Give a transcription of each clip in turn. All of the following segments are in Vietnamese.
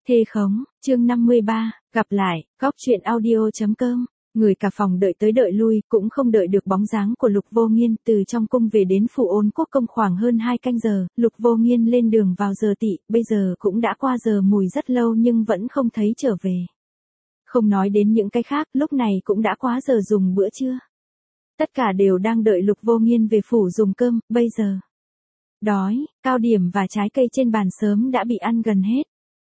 Thê khống, chương 53, gặp lại, góc chuyện audio.com. Người cả phòng đợi tới đợi lui, cũng không đợi được bóng dáng của Lục Vô Nghiên. Từ trong cung về đến phủ Ôn Quốc Công khoảng hơn 2 canh giờ, Lục Vô Nghiên lên đường vào giờ tỵ, bây giờ cũng đã qua giờ mùi rất lâu nhưng vẫn không thấy trở về. Không nói đến những cái khác, lúc này cũng đã quá giờ dùng bữa trưa. Tất cả đều đang đợi Lục Vô Nghiên về phủ dùng cơm, bây giờ. Đói, cao điểm và trái cây trên bàn sớm đã bị ăn gần hết.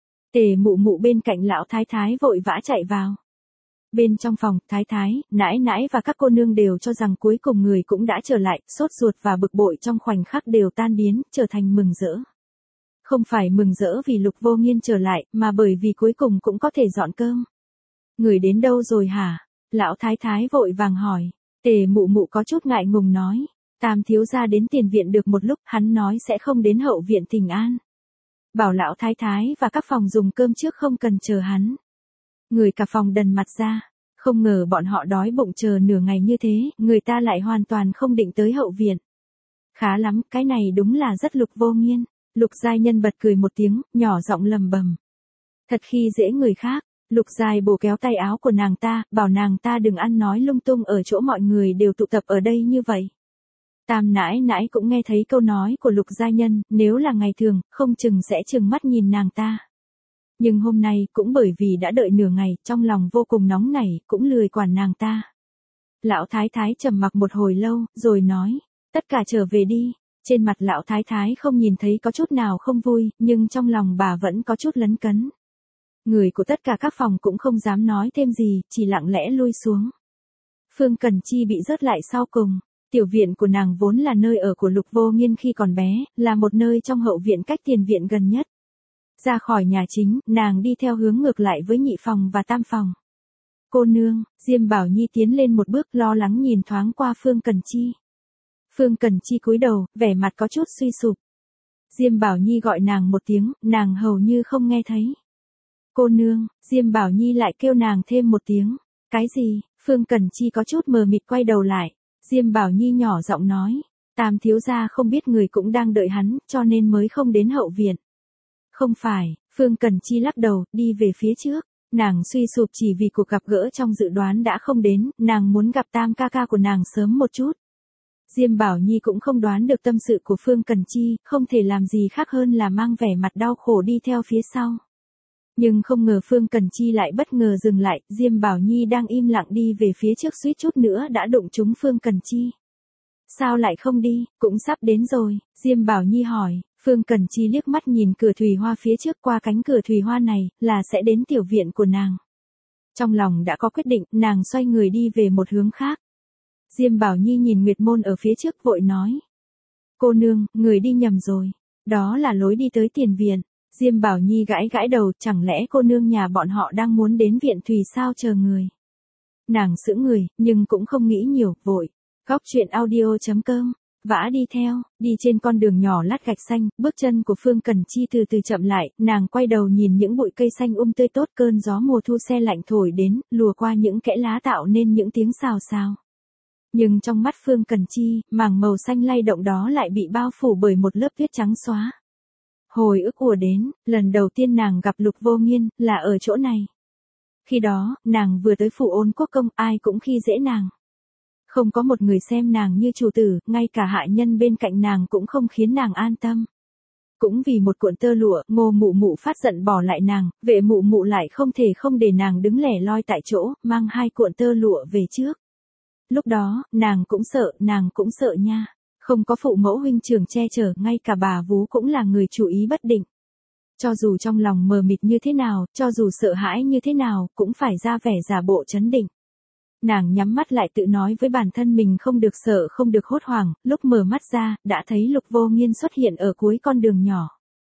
Tề Mụ Mụ bên cạnh lão thái thái vội vã chạy vào. Bên trong phòng, thái thái, nãi nãi và các cô nương đều cho rằng cuối cùng người cũng đã trở lại, sốt ruột và bực bội trong khoảnh khắc đều tan biến, trở thành mừng rỡ. Không phải mừng rỡ vì Lục Vô Nghiên trở lại, mà bởi vì cuối cùng cũng có thể dọn cơm. Người đến đâu rồi hả? Lão thái thái vội vàng hỏi. Tề Mụ Mụ có chút ngại ngùng nói. Tam thiếu gia đến tiền viện được một lúc, hắn nói sẽ không đến hậu viện Thịnh An. Bảo lão thái thái và các phòng dùng cơm trước không cần chờ hắn. Người cả phòng đần mặt ra, không ngờ bọn họ đói bụng chờ nửa ngày như thế, người ta lại hoàn toàn không định tới hậu viện. Khá lắm, cái này đúng là rất Lục Vô Nghiên. Lục Giai Nhân bật cười một tiếng, nhỏ giọng lầm bầm. Thật khi dễ người khác. Lục Giai bổ kéo tay áo của nàng ta, bảo nàng ta đừng ăn nói lung tung ở chỗ mọi người đều tụ tập ở đây như vậy. Tam nãi nãi cũng nghe thấy câu nói của Lục Giai Nhân, nếu là ngày thường, không chừng sẽ trừng mắt nhìn nàng ta. Nhưng hôm nay, cũng bởi vì đã đợi nửa ngày, trong lòng vô cùng nóng nảy, cũng lười quản nàng ta. Lão thái thái trầm mặc một hồi lâu, rồi nói, tất cả trở về đi. Trên mặt lão thái thái không nhìn thấy có chút nào không vui, nhưng trong lòng bà vẫn có chút lấn cấn. Người của tất cả các phòng cũng không dám nói thêm gì, chỉ lặng lẽ lui xuống. Phương Cần Chi bị rớt lại sau cùng. Tiểu viện của nàng vốn là nơi ở của Lục Vô Nghiên khi còn bé, là một nơi trong hậu viện cách tiền viện gần nhất. Ra khỏi nhà chính, nàng đi theo hướng ngược lại với nhị phòng và tam phòng. Cô nương, Diêm Bảo Nhi tiến lên một bước lo lắng nhìn thoáng qua Phương Cần Chi. Phương Cần Chi cúi đầu, vẻ mặt có chút suy sụp. Diêm Bảo Nhi gọi nàng một tiếng, nàng hầu như không nghe thấy. Cô nương, Diêm Bảo Nhi lại kêu nàng thêm một tiếng. Cái gì? Phương Cần Chi có chút mờ mịt quay đầu lại. Diêm Bảo Nhi nhỏ giọng nói, Tam thiếu gia không biết người cũng đang đợi hắn, cho nên mới không đến hậu viện. Không phải, Phương Cần Chi lắc đầu, đi về phía trước. Nàng suy sụp chỉ vì cuộc gặp gỡ trong dự đoán đã không đến, nàng muốn gặp Tam ca ca của nàng sớm một chút. Diêm Bảo Nhi cũng không đoán được tâm sự của Phương Cần Chi, không thể làm gì khác hơn là mang vẻ mặt đau khổ đi theo phía sau. Nhưng không ngờ Phương Cần Chi lại bất ngờ dừng lại, Diêm Bảo Nhi đang im lặng đi về phía trước suýt chút nữa đã đụng trúng Phương Cần Chi. Sao lại không đi, cũng sắp đến rồi, Diêm Bảo Nhi hỏi. Phương Cần Chi liếc mắt nhìn cửa thủy hoa phía trước, qua cánh cửa thủy hoa này, là sẽ đến tiểu viện của nàng. Trong lòng đã có quyết định, nàng xoay người đi về một hướng khác. Diêm Bảo Nhi nhìn Nguyệt Môn ở phía trước vội nói. Cô nương, người đi nhầm rồi. Đó là lối đi tới tiền viện. Diêm Bảo Nhi gãi gãi đầu, chẳng lẽ cô nương nhà bọn họ đang muốn đến viện thủy sao chờ người. Nàng sững người, nhưng cũng không nghĩ nhiều, vội. Góc chuyện audio.com, vã đi theo, đi trên con đường nhỏ lát gạch xanh, bước chân của Phương Cần Chi từ từ chậm lại, nàng quay đầu nhìn những bụi cây xanh tươi tốt, cơn gió mùa thu se lạnh thổi đến, lùa qua những kẽ lá tạo nên những tiếng xào xào. Nhưng trong mắt Phương Cần Chi, mảng màu xanh lay động đó lại bị bao phủ bởi một lớp tuyết trắng xóa. Hồi ức ùa đến, lần đầu tiên nàng gặp Lục Vô Nghiên, là ở chỗ này. Khi đó, nàng vừa tới phủ Ôn Quốc Công, ai cũng khi dễ nàng. Không có một người xem nàng như chủ tử, ngay cả hạ nhân bên cạnh nàng cũng không khiến nàng an tâm. Cũng vì một cuộn tơ lụa, Ngô Mụ Mụ phát giận bỏ lại nàng, Vệ Mụ Mụ lại không thể không để nàng đứng lẻ loi tại chỗ, mang 2 cuộn tơ lụa về trước. Lúc đó, nàng cũng sợ nha. Không có phụ mẫu huynh trưởng che chở, ngay cả bà vú cũng là người chú ý bất định. Cho dù trong lòng mờ mịt như thế nào, cho dù sợ hãi như thế nào, cũng phải ra vẻ giả bộ trấn định. Nàng nhắm mắt lại tự nói với bản thân mình không được sợ, không được hốt hoảng, lúc mở mắt ra, đã thấy Lục Vô Nghiên xuất hiện ở cuối con đường nhỏ.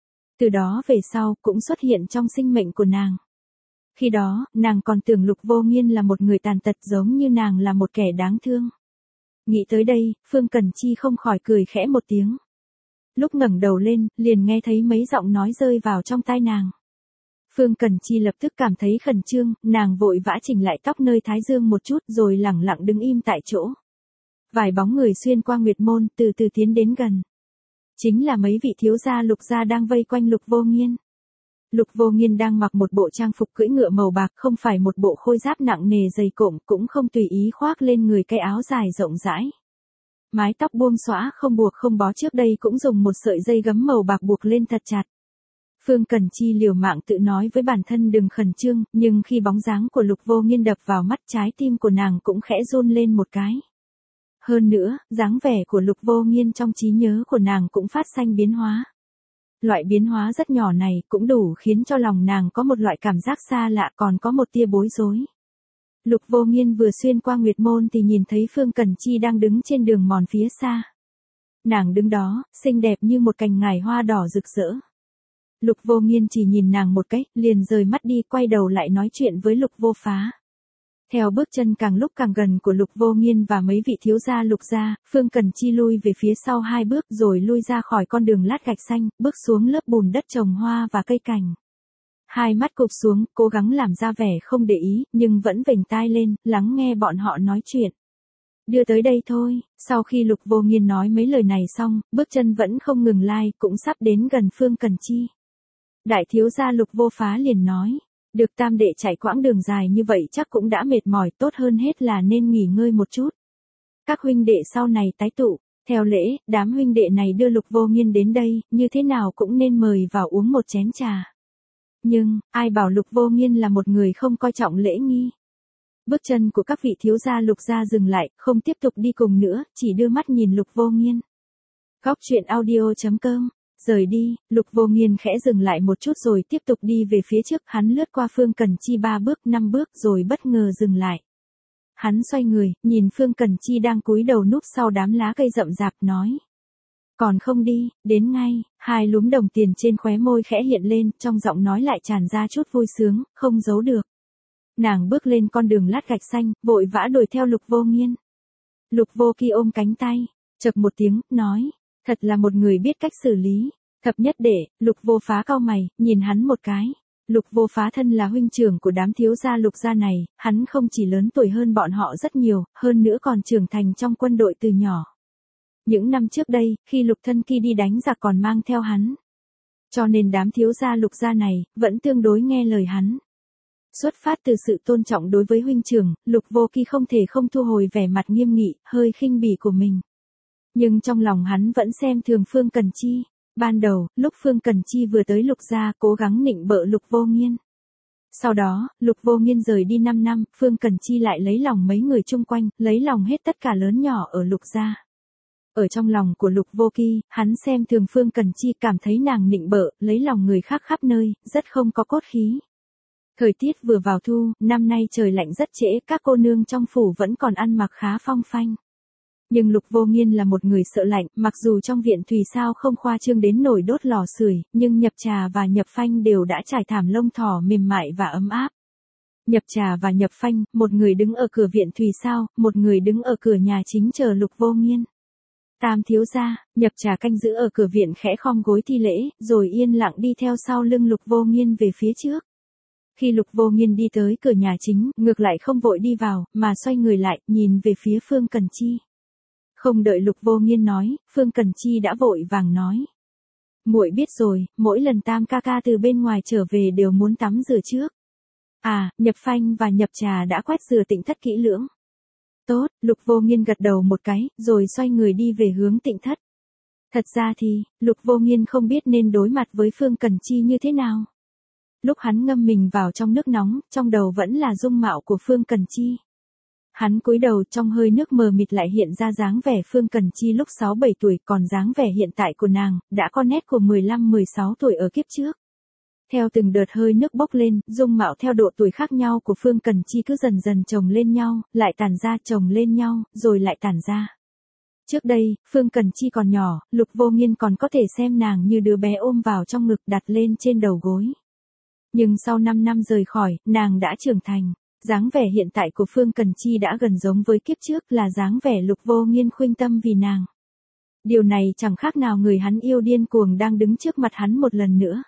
Từ đó về sau, cũng xuất hiện trong sinh mệnh của nàng. Khi đó, nàng còn tưởng Lục Vô Nghiên là một người tàn tật giống như nàng là một kẻ đáng thương. Nghĩ tới đây, Phương Cần Chi không khỏi cười khẽ một tiếng. Lúc ngẩng đầu lên, liền nghe thấy mấy giọng nói rơi vào trong tai nàng. Phương Cần Chi lập tức cảm thấy khẩn trương, nàng vội vã chỉnh lại tóc nơi thái dương một chút rồi lẳng lặng đứng im tại chỗ. Vài bóng người xuyên qua Nguyệt Môn từ từ tiến đến gần. Chính là mấy vị thiếu gia Lục gia đang vây quanh Lục Vô Nghiên. Lục Vô Nghiên đang mặc một bộ trang phục cưỡi ngựa màu bạc, không phải một bộ khôi giáp nặng nề dày cộm, cũng không tùy ý khoác lên người cái áo dài rộng rãi. Mái tóc buông xõa không buộc không bó, trước đây cũng dùng một sợi dây gấm màu bạc buộc lên thật chặt. Phương Cẩn Chi liều mạng tự nói với bản thân đừng khẩn trương, nhưng khi bóng dáng của Lục Vô Nghiên đập vào mắt, trái tim của nàng cũng khẽ run lên một cái. Hơn nữa, dáng vẻ của Lục Vô Nghiên trong trí nhớ của nàng cũng phát sinh biến hóa. Loại biến hóa rất nhỏ này cũng đủ khiến cho lòng nàng có một loại cảm giác xa lạ, còn có một tia bối rối. Lục Vô Nghiên vừa xuyên qua Nguyệt Môn thì nhìn thấy Phương Cẩn Chi đang đứng trên đường mòn phía xa. Nàng đứng đó, xinh đẹp như một cành ngải hoa đỏ rực rỡ. Lục Vô Nghiên chỉ nhìn nàng một cái, liền rời mắt đi, quay đầu lại nói chuyện với Lục Vô Phá. Theo bước chân càng lúc càng gần của Lục Vô Nghiên và mấy vị thiếu gia Lục gia, Phương Cẩn Chi lui về phía sau 2 bước rồi lui ra khỏi con đường lát gạch xanh, bước xuống lớp bùn đất trồng hoa và cây cảnh. Hai mắt cụp xuống, cố gắng làm ra vẻ không để ý, nhưng vẫn vểnh tai lên, lắng nghe bọn họ nói chuyện. Đưa tới đây thôi. Sau khi Lục Vô Nghiên nói mấy lời này xong, bước chân vẫn không ngừng lai, cũng sắp đến gần Phương Cẩn Chi. Đại thiếu gia Lục Vô Phá liền nói, được tam đệ chạy quãng đường dài như vậy chắc cũng đã mệt mỏi, tốt hơn hết là nên nghỉ ngơi một chút. Các huynh đệ sau này tái tụ. Theo lễ, đám huynh đệ này đưa Lục Vô Nghiên đến đây, như thế nào cũng nên mời vào uống một chén trà. Nhưng, ai bảo Lục Vô Nghiên là một người không coi trọng lễ nghi. Bước chân của các vị thiếu gia Lục gia dừng lại, không tiếp tục đi cùng nữa, chỉ đưa mắt nhìn Lục Vô Nghiên. Góc truyện audio.com. Rời đi, Lục Vô Nghiên khẽ dừng lại một chút rồi tiếp tục đi về phía trước, hắn lướt qua Phương Cẩn Chi 3 bước 5 bước rồi bất ngờ dừng lại. Hắn xoay người, nhìn Phương Cẩn Chi đang cúi đầu núp sau đám lá cây rậm rạp, nói. Còn không đi, đến ngay. Hai lúm đồng tiền trên khóe môi khẽ hiện lên, trong giọng nói lại tràn ra chút vui sướng, không giấu được. Nàng bước lên con đường lát gạch xanh, vội vã đuổi theo Lục Vô Nghiên. Lục Vô Kỳ ôm cánh tay, chậc một tiếng, nói. Thật là một người biết cách xử lý. Thập nhất đệ. Lục Vô Phá cau mày, nhìn hắn một cái. Lục Vô Phá thân là huynh trưởng của đám thiếu gia Lục gia này, hắn không chỉ lớn tuổi hơn bọn họ rất nhiều, hơn nữa còn trưởng thành trong quân đội từ nhỏ. Những năm trước đây, khi Lục Thân Kỳ đi đánh giặc còn mang theo hắn. Cho nên đám thiếu gia Lục gia này, vẫn tương đối nghe lời hắn. Xuất phát từ sự tôn trọng đối với huynh trưởng, Lục Vô Kỳ không thể không thu hồi vẻ mặt nghiêm nghị, hơi khinh bỉ của mình. Nhưng trong lòng hắn vẫn xem thường Phương Cẩn Chi. Ban đầu, lúc Phương Cẩn Chi vừa tới Lục gia, cố gắng nịnh bợ Lục Vô Nghiên. Sau đó, Lục Vô Nghiên rời đi 5 năm, Phương Cẩn Chi lại lấy lòng mấy người chung quanh, lấy lòng hết tất cả lớn nhỏ ở Lục gia. Ở trong lòng của Lục Vô Kỳ, hắn xem thường Phương Cẩn Chi, cảm thấy nàng nịnh bợ, lấy lòng người khác khắp nơi, rất không có cốt khí. Thời tiết vừa vào thu, năm nay trời lạnh rất trễ, các cô nương trong phủ vẫn còn ăn mặc khá phong phanh. Nhưng Lục Vô Nghiên là một người sợ lạnh, mặc dù trong viện Thùy Sao không khoa trương đến nổi đốt lò sưởi, nhưng nhập trà và nhập phanh đều đã trải thảm lông thỏ mềm mại và ấm áp. Nhập trà và nhập phanh, một người đứng ở cửa viện Thùy Sao, một người đứng ở cửa nhà chính chờ Lục Vô Nghiên. Tam thiếu gia, nhập trà canh giữ ở cửa viện khẽ khom gối thi lễ, rồi yên lặng đi theo sau lưng Lục Vô Nghiên về phía trước. Khi Lục Vô Nghiên đi tới cửa nhà chính, ngược lại không vội đi vào, mà xoay người lại, nhìn về phía Phương Cẩn Chi. Không đợi Lục Vô Nghiên nói, Phương Cẩn Chi đã vội vàng nói. Muội biết rồi, mỗi lần Tam ca ca từ bên ngoài trở về đều muốn tắm rửa trước. À, nhập phanh và nhập trà đã quét rửa tịnh thất kỹ lưỡng. Tốt, Lục Vô Nghiên gật đầu một cái, rồi xoay người đi về hướng tịnh thất. Thật ra thì, Lục Vô Nghiên không biết nên đối mặt với Phương Cẩn Chi như thế nào. Lúc hắn ngâm mình vào trong nước nóng, trong đầu vẫn là dung mạo của Phương Cẩn Chi. Hắn cúi đầu, trong hơi nước mờ mịt lại hiện ra dáng vẻ Phương Cẩn Chi lúc 6-7 tuổi, còn dáng vẻ hiện tại của nàng, đã có nét của 15-16 tuổi ở kiếp trước. Theo từng đợt hơi nước bốc lên, dung mạo theo độ tuổi khác nhau của Phương Cẩn Chi cứ dần dần chồng lên nhau, lại tản ra, chồng lên nhau, rồi lại tản ra. Trước đây, Phương Cẩn Chi còn nhỏ, Lục Vô Nghiên còn có thể xem nàng như đứa bé ôm vào trong ngực đặt lên trên đầu gối. Nhưng sau 5 năm rời khỏi, nàng đã trưởng thành. Dáng vẻ hiện tại của Phương Cẩn Chi đã gần giống với kiếp trước, là dáng vẻ Lục Vô Nghiên khuynh tâm vì nàng. Điều này chẳng khác nào người hắn yêu điên cuồng đang đứng trước mặt hắn một lần nữa.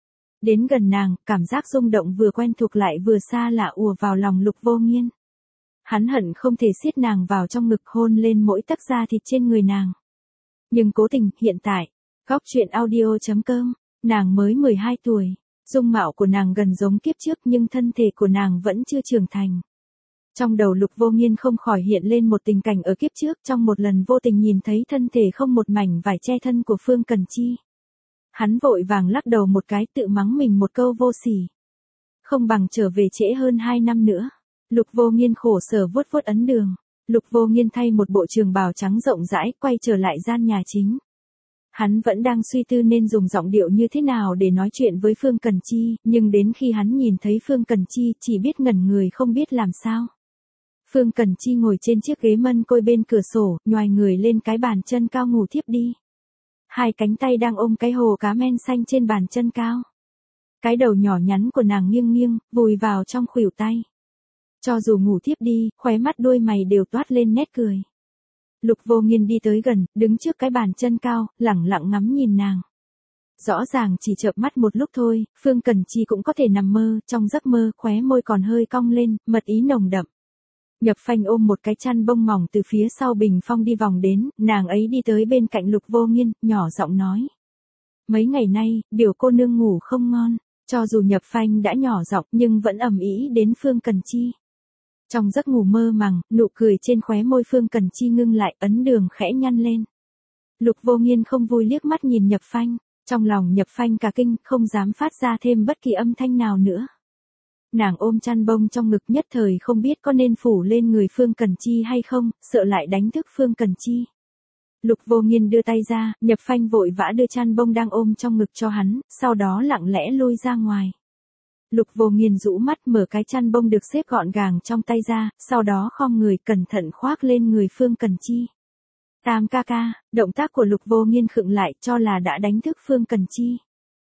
Đến gần nàng, cảm giác rung động vừa quen thuộc lại vừa xa lạ ùa vào lòng Lục Vô Nghiên. Hắn hận không thể siết nàng vào trong ngực, hôn lên mỗi tấc da thịt trên người nàng. Nhưng cố tình, hiện tại, góc truyện audio.com, nàng mới 12 tuổi. Dung mạo của nàng gần giống kiếp trước nhưng thân thể của nàng vẫn chưa trưởng thành. Trong đầu Lục Vô Nghiên không khỏi hiện lên một tình cảnh ở kiếp trước trong một lần vô tình nhìn thấy thân thể không một mảnh vải che thân của Phương Cần Chi. Hắn vội vàng lắc đầu một cái tự mắng mình một câu vô sỉ. Không bằng trở về trễ hơn 2 năm nữa. Lục Vô Nghiên khổ sở vuốt vuốt ấn đường. Lục Vô Nghiên thay một bộ trường bào trắng rộng rãi quay trở lại gian nhà chính. Hắn vẫn đang suy tư nên dùng giọng điệu như thế nào để nói chuyện với Phương Cần Chi, nhưng đến khi hắn nhìn thấy Phương Cần Chi chỉ biết ngẩn người không biết làm sao. Phương Cần Chi ngồi trên chiếc ghế mân côi bên cửa sổ, nhoài người lên cái bàn chân cao ngủ thiếp đi. Hai cánh tay đang ôm cái hồ cá men xanh trên bàn chân cao. Cái đầu nhỏ nhắn của nàng nghiêng nghiêng, vùi vào trong khuỷu tay. Cho dù ngủ thiếp đi, khóe mắt đuôi mày đều toát lên nét cười. Lục Vô Nghiên đi tới gần, đứng trước cái bàn chân cao, lẳng lặng ngắm nhìn nàng. Rõ ràng chỉ chợp mắt một lúc thôi, Phương Cần Chi cũng có thể nằm mơ, trong giấc mơ, khóe môi còn hơi cong lên, mật ý nồng đậm. Nhập Phanh ôm một cái chăn bông mỏng từ phía sau bình phong đi vòng đến, nàng ấy đi tới bên cạnh Lục Vô Nghiên, nhỏ giọng nói. Mấy ngày nay, biểu cô nương ngủ không ngon, cho dù Nhập Phanh đã nhỏ giọng nhưng vẫn ầm ĩ đến Phương Cần Chi. Trong giấc ngủ mơ màng, nụ cười trên khóe môi Phương Cần Chi ngưng lại, ấn đường khẽ nhăn lên. Lục Vô Nghiên không vui liếc mắt nhìn Nhập Phanh, trong lòng Nhập Phanh cả kinh, không dám phát ra thêm bất kỳ âm thanh nào nữa. Nàng ôm chăn bông trong ngực nhất thời không biết có nên phủ lên người Phương Cần Chi hay không, sợ lại đánh thức Phương Cần Chi. Lục Vô Nghiên đưa tay ra, Nhập Phanh vội vã đưa chăn bông đang ôm trong ngực cho hắn, sau đó lặng lẽ lui ra ngoài. Lục Vô Nghiên rũ mắt mở cái chăn bông được xếp gọn gàng trong tay ra, sau đó khom người cẩn thận khoác lên người Phương Cần Chi. Tam ca ca, động tác của Lục Vô Nghiên khựng lại cho là đã đánh thức Phương Cần Chi.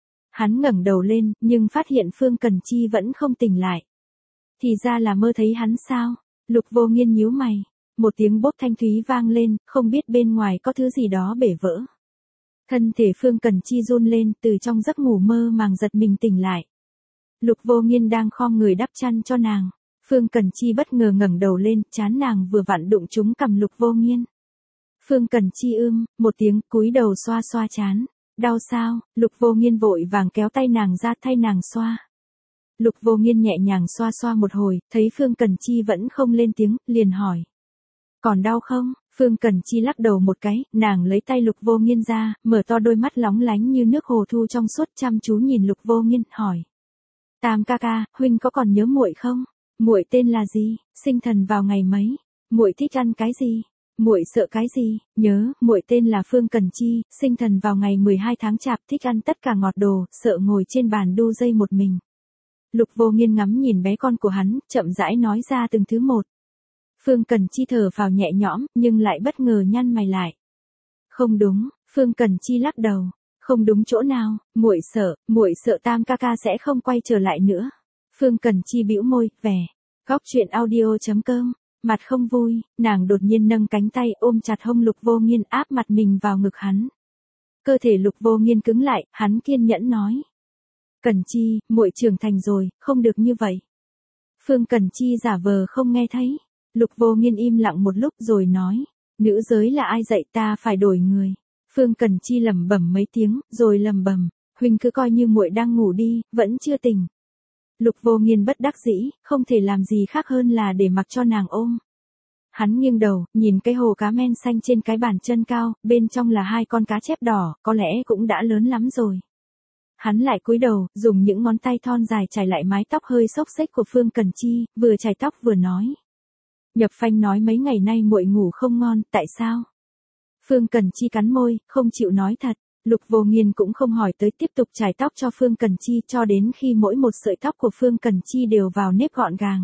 Hắn ngẩng đầu lên, nhưng phát hiện Phương Cần Chi vẫn không tỉnh lại. Thì ra là mơ thấy hắn sao? Lục Vô Nghiên nhíu mày. Một tiếng bốp thanh thúy vang lên, không biết bên ngoài có thứ gì đó bể vỡ. Thân thể Phương Cần Chi run lên, từ trong giấc ngủ mơ màng giật mình tỉnh lại. Lục Vô Nghiên đang khom người đắp chăn cho nàng. Phương Cần Chi bất ngờ ngẩng đầu lên, trán nàng vừa vặn đụng trúng cằm Lục Vô Nghiên. Phương Cần Chi một tiếng, cúi đầu xoa xoa trán. Đau sao? Lục Vô Nghiên vội vàng kéo tay nàng ra thay nàng xoa. Lục Vô Nghiên nhẹ nhàng xoa xoa một hồi, thấy Phương Cần Chi vẫn không lên tiếng, liền hỏi. Còn đau không? Phương Cần Chi lắc đầu một cái, nàng lấy tay Lục Vô Nghiên ra, mở to đôi mắt lóng lánh như nước hồ thu trong suốt chăm chú nhìn Lục Vô Nghiên, hỏi. Tam ca ca, huynh có còn nhớ muội không? Muội tên là gì? Sinh thần vào ngày mấy? Muội thích ăn cái gì? Muội sợ cái gì? Nhớ, muội tên là Phương Cần Chi, sinh thần vào ngày 12 tháng Chạp, thích ăn tất cả ngọt đồ, sợ ngồi trên bàn đu dây một mình. Lục Vô Nghiên ngắm nhìn bé con của hắn, chậm rãi nói ra từng thứ một. Phương Cần Chi thở phào nhẹ nhõm, nhưng lại bất ngờ nhăn mày lại. Không đúng, Phương Cần Chi lắc đầu. Không đúng chỗ nào, muội sợ Tam ca ca sẽ không quay trở lại nữa. Phương Cần Chi bĩu môi, vẻ. Góc truyện audio.com. Mặt không vui, nàng đột nhiên nâng cánh tay ôm chặt hông Lục Vô Nghiên, áp mặt mình vào ngực hắn. Cơ thể Lục Vô Nghiên cứng lại, hắn kiên nhẫn nói. Cần Chi, muội trưởng thành rồi, không được như vậy. Phương Cần Chi giả vờ không nghe thấy. Lục Vô Nghiên im lặng một lúc rồi nói. Nữ giới là ai dạy ta phải đổi người. Phương Cần Chi lẩm bẩm mấy tiếng, rồi lẩm bẩm. Huynh cứ coi như muội đang ngủ đi, vẫn chưa tỉnh. Lục Vô Nghiên bất đắc dĩ, không thể làm gì khác hơn là để mặc cho nàng ôm. Hắn nghiêng đầu, nhìn cái hồ cá men xanh trên cái bàn chân cao, bên trong là 2 con cá chép đỏ, có lẽ cũng đã lớn lắm rồi. Hắn lại cúi đầu, dùng những ngón tay thon dài chải lại mái tóc hơi xốc xếch của Phương Cần Chi, vừa chải tóc vừa nói. Nhập Phanh nói mấy ngày nay muội ngủ không ngon, tại sao? Phương Cần Chi cắn môi, không chịu nói thật. Lục Vô Nghiên cũng không hỏi tới, tiếp tục chải tóc cho Phương Cần Chi cho đến khi mỗi một sợi tóc của Phương Cần Chi đều vào nếp gọn gàng.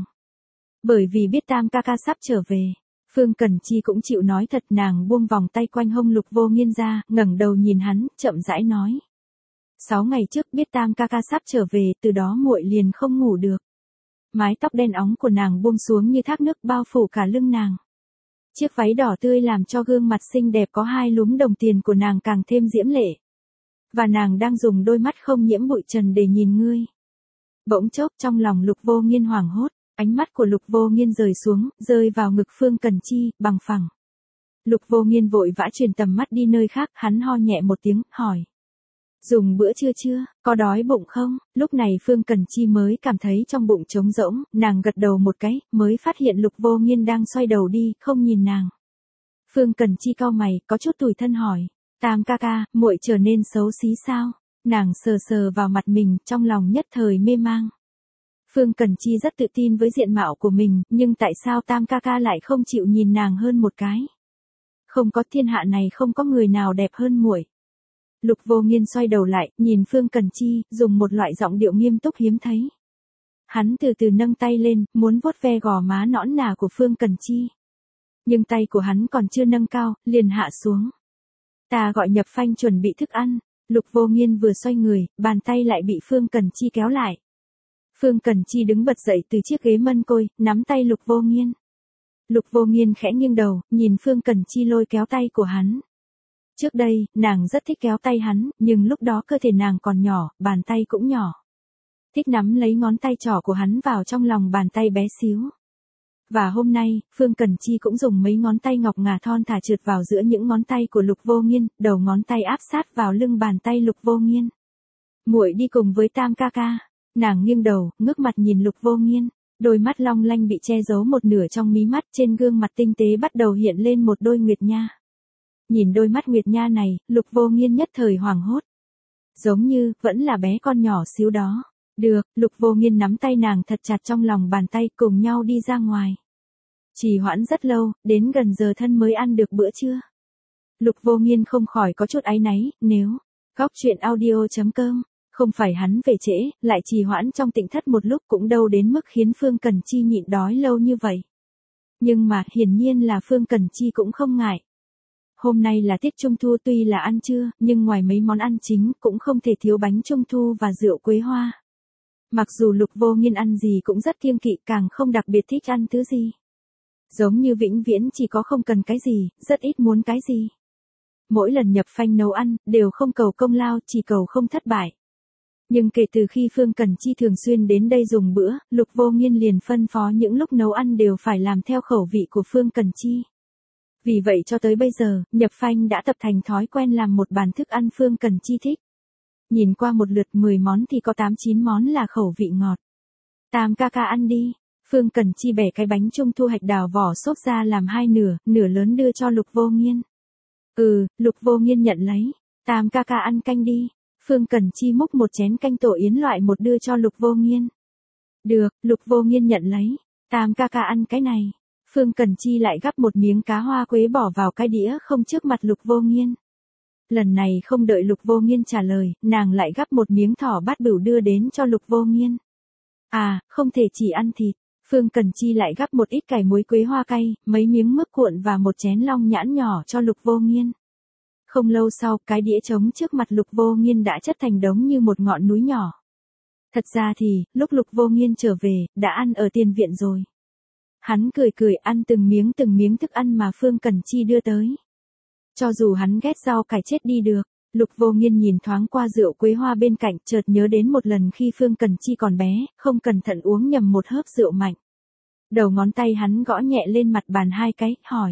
Bởi vì biết Tam ca ca sắp trở về, Phương Cần Chi cũng chịu nói thật, nàng buông vòng tay quanh hông Lục Vô Nghiên ra, ngẩng đầu nhìn hắn, chậm rãi nói. 6 ngày trước biết Tam ca ca sắp trở về, từ đó muội liền không ngủ được. Mái tóc đen óng của nàng buông xuống như thác nước bao phủ cả lưng nàng. Chiếc váy đỏ tươi làm cho gương mặt xinh đẹp có 2 lúm đồng tiền của nàng càng thêm diễm lệ. Và nàng đang dùng đôi mắt không nhiễm bụi trần để nhìn ngươi. Bỗng chốc trong lòng Lục Vô Nghiên hoảng hốt, ánh mắt của Lục Vô Nghiên rời xuống, rơi vào ngực Phương Cần Chi, bằng phẳng. Lục Vô Nghiên vội vã chuyển tầm mắt đi nơi khác, hắn ho nhẹ một tiếng, hỏi. Dùng bữa trưa chưa, có đói bụng không? Lúc này Phương Cần Chi mới cảm thấy trong bụng trống rỗng, nàng gật đầu một cái, mới phát hiện Lục Vô Nghiên đang xoay đầu đi, không nhìn nàng. Phương Cần Chi cau mày, có chút tủi thân hỏi, Tam ca ca, muội trở nên xấu xí sao? Nàng sờ sờ vào mặt mình, trong lòng nhất thời mê mang. Phương Cần Chi rất tự tin với diện mạo của mình, nhưng tại sao Tam ca ca lại không chịu nhìn nàng hơn một cái? Không có, thiên hạ này không có người nào đẹp hơn muội. Lục Vô Nghiên xoay đầu lại, nhìn Phương Cần Chi, dùng một loại giọng điệu nghiêm túc hiếm thấy. Hắn từ từ nâng tay lên, muốn vuốt ve gò má nõn nà của Phương Cần Chi. Nhưng tay của hắn còn chưa nâng cao, liền hạ xuống. Ta gọi Nhập Phanh chuẩn bị thức ăn. Lục Vô Nghiên vừa xoay người, bàn tay lại bị Phương Cần Chi kéo lại. Phương Cần Chi đứng bật dậy từ chiếc ghế mân côi, nắm tay Lục Vô Nghiên. Lục Vô Nghiên khẽ nghiêng đầu, nhìn Phương Cần Chi lôi kéo tay của hắn. Trước đây, nàng rất thích kéo tay hắn, nhưng lúc đó cơ thể nàng còn nhỏ, bàn tay cũng nhỏ. Thích nắm lấy ngón tay trỏ của hắn vào trong lòng bàn tay bé xíu. Và hôm nay, Phương Cần Chi cũng dùng mấy ngón tay ngọc ngà thon thả trượt vào giữa những ngón tay của Lục Vô Nghiên, đầu ngón tay áp sát vào lưng bàn tay Lục Vô Nghiên. Muội đi cùng với Tam ca ca. Nàng nghiêng đầu, ngước mặt nhìn Lục Vô Nghiên, đôi mắt long lanh bị che giấu một nửa trong mí mắt, trên gương mặt tinh tế bắt đầu hiện lên một đôi nguyệt nha. Nhìn đôi mắt nguyệt nha này, Lục Vô Nghiên nhất thời hoảng hốt. Giống như, vẫn là bé con nhỏ xíu đó. Được, Lục Vô Nghiên nắm tay nàng thật chặt trong lòng bàn tay, cùng nhau đi ra ngoài. Trì hoãn rất lâu, đến gần giờ thân mới ăn được bữa trưa. Lục Vô Nghiên không khỏi có chút áy náy, nếu góc truyện audio.com, không phải hắn về trễ, lại trì hoãn trong Tịnh Thất một lúc cũng đâu đến mức khiến Phương Cần Chi nhịn đói lâu như vậy. Nhưng mà, hiển nhiên là Phương Cần Chi cũng không ngại. Hôm nay là tiết Trung Thu, tuy là ăn trưa, nhưng ngoài mấy món ăn chính, cũng không thể thiếu bánh Trung Thu và rượu quế hoa. Mặc dù Lục Vô Nghiên ăn gì cũng rất kiêng kỵ, càng không đặc biệt thích ăn thứ gì. Giống như vĩnh viễn chỉ có không cần cái gì, rất ít muốn cái gì. Mỗi lần Nhập Phanh nấu ăn, đều không cầu công lao, chỉ cầu không thất bại. Nhưng kể từ khi Phương Cần Chi thường xuyên đến đây dùng bữa, Lục Vô Nghiên liền phân phó những lúc nấu ăn đều phải làm theo khẩu vị của Phương Cần Chi. Vì vậy cho tới bây giờ, Nhập Phanh đã tập thành thói quen làm một bàn thức ăn Phương Cần Chi thích. Nhìn qua một lượt 10 món thì có 8-9 món là khẩu vị ngọt. Tam ca ca ăn đi. Phương Cần Chi bẻ cái bánh trung thu hạch đào vỏ xốp ra làm hai nửa, nửa lớn đưa cho Lục Vô Nghiên. Lục Vô Nghiên nhận lấy. Tam ca ca ăn canh đi. Phương Cần Chi múc một chén canh tổ yến loại một đưa cho Lục Vô Nghiên. Được, Lục Vô Nghiên nhận lấy. Tam ca ca ăn cái này. Phương Cần Chi lại gắp một miếng cá hoa quế bỏ vào cái đĩa không trước mặt Lục Vô Nghiên. Lần này không đợi Lục Vô Nghiên trả lời, nàng lại gắp một miếng thỏ bát bửu đưa đến cho Lục Vô Nghiên. À, không thể chỉ ăn thịt. Phương Cần Chi lại gắp một ít cải muối quế hoa cay, mấy miếng mướp cuộn và một chén long nhãn nhỏ cho Lục Vô Nghiên. Không lâu sau, cái đĩa trống trước mặt Lục Vô Nghiên đã chất thành đống như một ngọn núi nhỏ. Thật ra thì, lúc Lục Vô Nghiên trở về, đã ăn ở tiền viện rồi. Hắn cười cười ăn từng miếng thức ăn mà Phương Cần Chi đưa tới. Cho dù hắn ghét rau cải chết đi được, Lục Vô Nghiên nhìn thoáng qua rượu quế hoa bên cạnh, chợt nhớ đến một lần khi Phương Cần Chi còn bé, không cẩn thận uống nhầm một hớp rượu mạnh. Đầu ngón tay hắn gõ nhẹ lên mặt bàn hai cái, hỏi.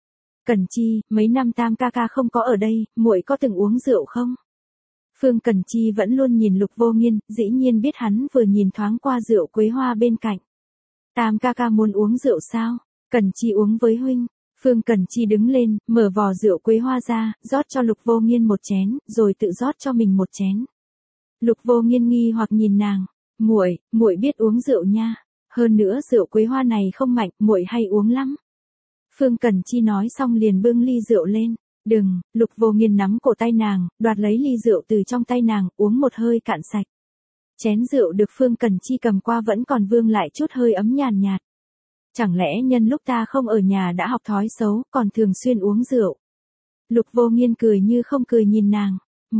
Cần Chi, mấy năm Tam ca ca không có ở đây, muội có từng uống rượu không? Phương Cần Chi vẫn luôn nhìn Lục Vô Nghiên, dĩ nhiên biết hắn vừa nhìn thoáng qua rượu quế hoa bên cạnh. Tam ca ca muốn uống rượu sao? Cần Chi uống với huynh. Phương Cần Chi đứng lên, mở vò rượu quế hoa ra, rót cho Lục Vô Nghiên một chén, rồi tự rót cho mình một chén. Lục Vô Nghiên nghi hoặc nhìn nàng, muội biết uống rượu nha. Hơn nữa rượu quế hoa này không mạnh, muội hay uống lắm. Phương Cần Chi nói xong liền bưng ly rượu lên. Đừng, Lục Vô Nghiên nắm cổ tay nàng, đoạt lấy ly rượu từ trong tay nàng, uống một hơi cạn sạch. Chén rượu được Phương Cần Chi cầm qua vẫn còn vương lại chút hơi ấm nhàn nhạt. Chẳng lẽ nhân lúc ta không ở nhà đã học thói xấu, còn thường xuyên uống rượu? Lục Vô Nghiên cười như không cười nhìn nàng.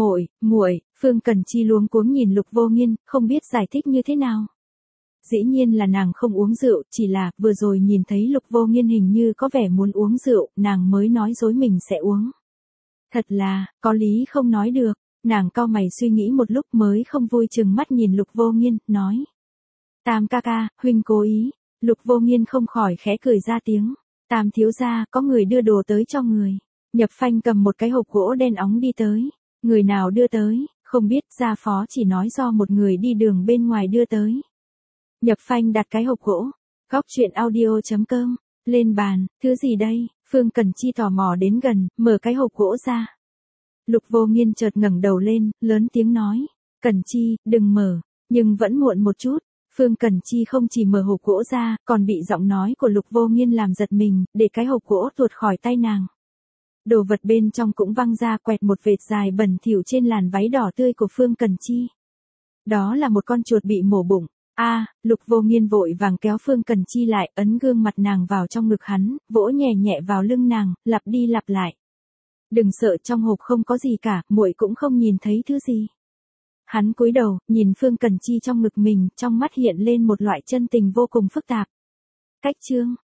Muội, Phương Cần Chi luống cuống nhìn Lục Vô Nghiên, không biết giải thích như thế nào. Dĩ nhiên là nàng không uống rượu, chỉ là vừa rồi nhìn thấy Lục Vô Nghiên hình như có vẻ muốn uống rượu, nàng mới nói dối mình sẽ uống. Thật là, có lý không nói được. Nàng cau mày suy nghĩ một lúc mới không vui chừng mắt nhìn Lục Vô Nghiên, nói. Tam ca ca, huynh cố ý. Lục Vô Nghiên không khỏi khẽ cười ra tiếng. Tam thiếu gia, có người đưa đồ tới cho người. Nhập Phanh cầm một cái hộp gỗ đen óng đi tới. Người nào đưa tới? Không biết, gia phó chỉ nói do một người đi đường bên ngoài đưa tới. Nhập phanh đặt cái hộp gỗ. Góc chuyện audio.com. Lên bàn, thứ gì đây? Phương Cần Chi tò mò đến gần, mở cái hộp gỗ ra. Lục Vô Nghiên chợt ngẩng đầu lên, lớn tiếng nói. Cần Chi, đừng mở. Nhưng vẫn muộn một chút. Phương Cần Chi không chỉ mở hộp gỗ ra, còn bị giọng nói của Lục Vô Nghiên làm giật mình, để cái hộp gỗ tuột khỏi tay nàng. Đồ vật bên trong cũng văng ra quẹt một vệt dài bẩn thỉu trên làn váy đỏ tươi của Phương Cần Chi. Đó là một con chuột bị mổ bụng. Lục Vô Nghiên vội vàng kéo Phương Cần Chi lại, ấn gương mặt nàng vào trong ngực hắn, vỗ nhẹ nhẹ vào lưng nàng, lặp đi lặp lại. Đừng sợ, trong hộp không có gì cả, muội cũng không nhìn thấy thứ gì. Hắn cúi đầu, nhìn Phương Cần Chi trong ngực mình, trong mắt hiện lên một loại chân tình vô cùng phức tạp. Cách chương